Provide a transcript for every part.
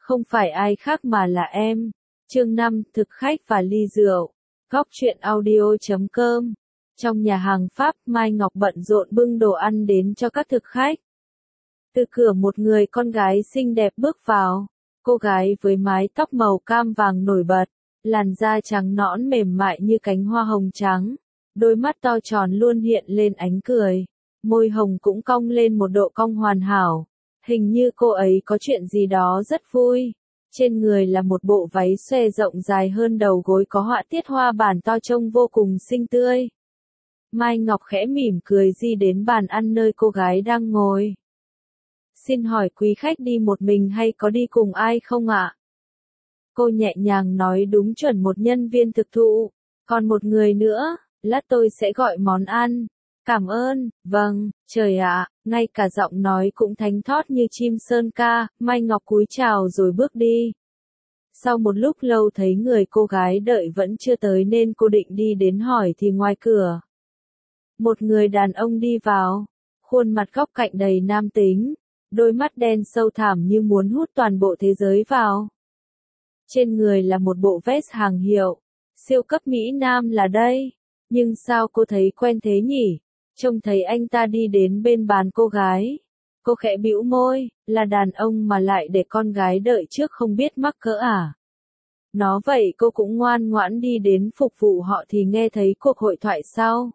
không phải ai khác mà là em. Chương 5, thực khách và ly rượu. Góc truyện audio.com. Trong nhà hàng Pháp, Mai Ngọc bận rộn bưng đồ ăn đến cho các thực khách. Từ cửa một người con gái xinh đẹp bước vào. Cô gái với mái tóc màu cam vàng nổi bật, làn da trắng nõn mềm mại như cánh hoa hồng trắng, đôi mắt to tròn luôn hiện lên ánh cười, môi hồng cũng cong lên một độ cong hoàn hảo. Hình như cô ấy có chuyện gì đó rất vui. Trên người là một bộ váy xòe rộng dài hơn đầu gối có họa tiết hoa bản to trông vô cùng xinh tươi. Mai Ngọc khẽ mỉm cười đi đến bàn ăn nơi cô gái đang ngồi. Xin hỏi quý khách đi một mình hay có đi cùng ai không ạ? Cô nhẹ nhàng nói đúng chuẩn một nhân viên thực thụ. Còn một người nữa, lát tôi sẽ gọi món ăn. Cảm ơn, vâng, trời ạ, ngay cả giọng nói cũng thánh thót như chim sơn ca. Mai Ngọc cúi chào rồi bước đi. Sau một lúc lâu thấy người cô gái đợi vẫn chưa tới nên cô định đi đến hỏi thì ngoài cửa một người đàn ông đi vào, khuôn mặt góc cạnh đầy nam tính, đôi mắt đen sâu thẳm như muốn hút toàn bộ thế giới vào. Trên người là một bộ vest hàng hiệu, siêu cấp Mỹ Nam là đây, nhưng sao cô thấy quen thế nhỉ? Trông thấy anh ta đi đến bên bàn cô gái. Cô khẽ bĩu môi, là đàn ông mà lại để con gái đợi trước không biết mắc cỡ à? Nó vậy cô cũng ngoan ngoãn đi đến phục vụ họ thì nghe thấy cuộc hội thoại sau.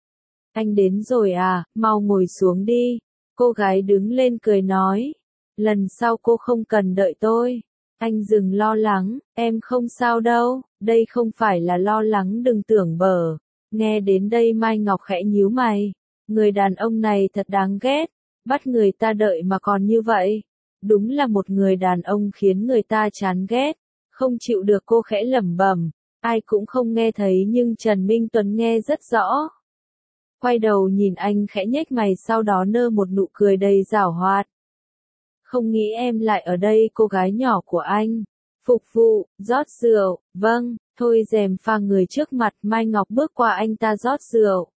Anh đến rồi à, mau ngồi xuống đi. Cô gái đứng lên cười nói. Lần sau cô không cần đợi tôi. Anh dừng lo lắng, em không sao đâu, đây không phải là lo lắng đừng tưởng bở. Nghe đến đây Mai Ngọc khẽ nhíu mày. Người đàn ông này thật đáng ghét, bắt người ta đợi mà còn như vậy. Đúng là một người đàn ông khiến người ta chán ghét. Không chịu được cô khẽ lẩm bẩm, ai cũng không nghe thấy nhưng Trần Minh Tuấn nghe rất rõ. Quay đầu nhìn anh khẽ nhếch mày sau đó nở một nụ cười đầy giảo hoạt. Không nghĩ em lại ở đây cô gái nhỏ của anh. Phục vụ, rót rượu, vâng, thôi rèm pha người trước mặt Mai Ngọc bước qua anh ta rót rượu.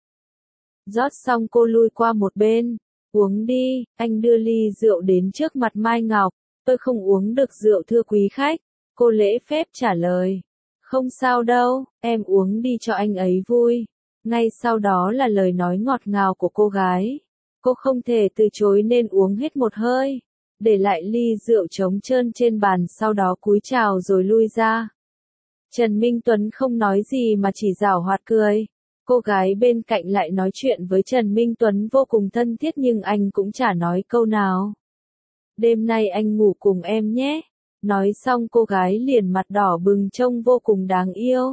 Rót xong cô lui qua một bên, uống đi, anh đưa ly rượu đến trước mặt Mai Ngọc. Tôi không uống được rượu thưa quý khách, cô lễ phép trả lời. Không sao đâu, em uống đi cho anh ấy vui. Ngay sau đó là lời nói ngọt ngào của cô gái. Cô không thể từ chối nên uống hết một hơi, để lại ly rượu trống trơn trên bàn sau đó cúi chào rồi lui ra. Trần Minh Tuấn không nói gì mà chỉ giảo hoạt cười. Cô gái bên cạnh lại nói chuyện với Trần Minh Tuấn vô cùng thân thiết nhưng anh cũng chả nói câu nào. Đêm nay anh ngủ cùng em nhé. Nói xong cô gái liền mặt đỏ bừng trông vô cùng đáng yêu.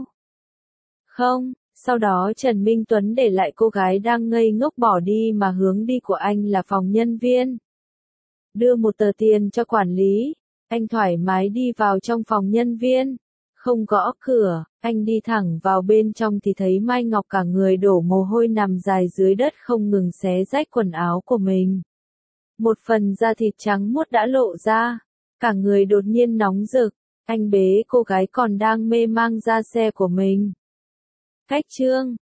Không, sau đó Trần Minh Tuấn để lại cô gái đang ngây ngốc bỏ đi mà hướng đi của anh là phòng nhân viên. Đưa một tờ tiền cho quản lý, anh thoải mái đi vào trong phòng nhân viên. Không gõ cửa, anh đi thẳng vào bên trong thì thấy Mai Ngọc cả người đổ mồ hôi nằm dài dưới đất không ngừng xé rách quần áo của mình. Một phần da thịt trắng muốt đã lộ ra, cả người đột nhiên nóng rực, anh bế cô gái còn đang mê mang ra xe của mình. Khách trương,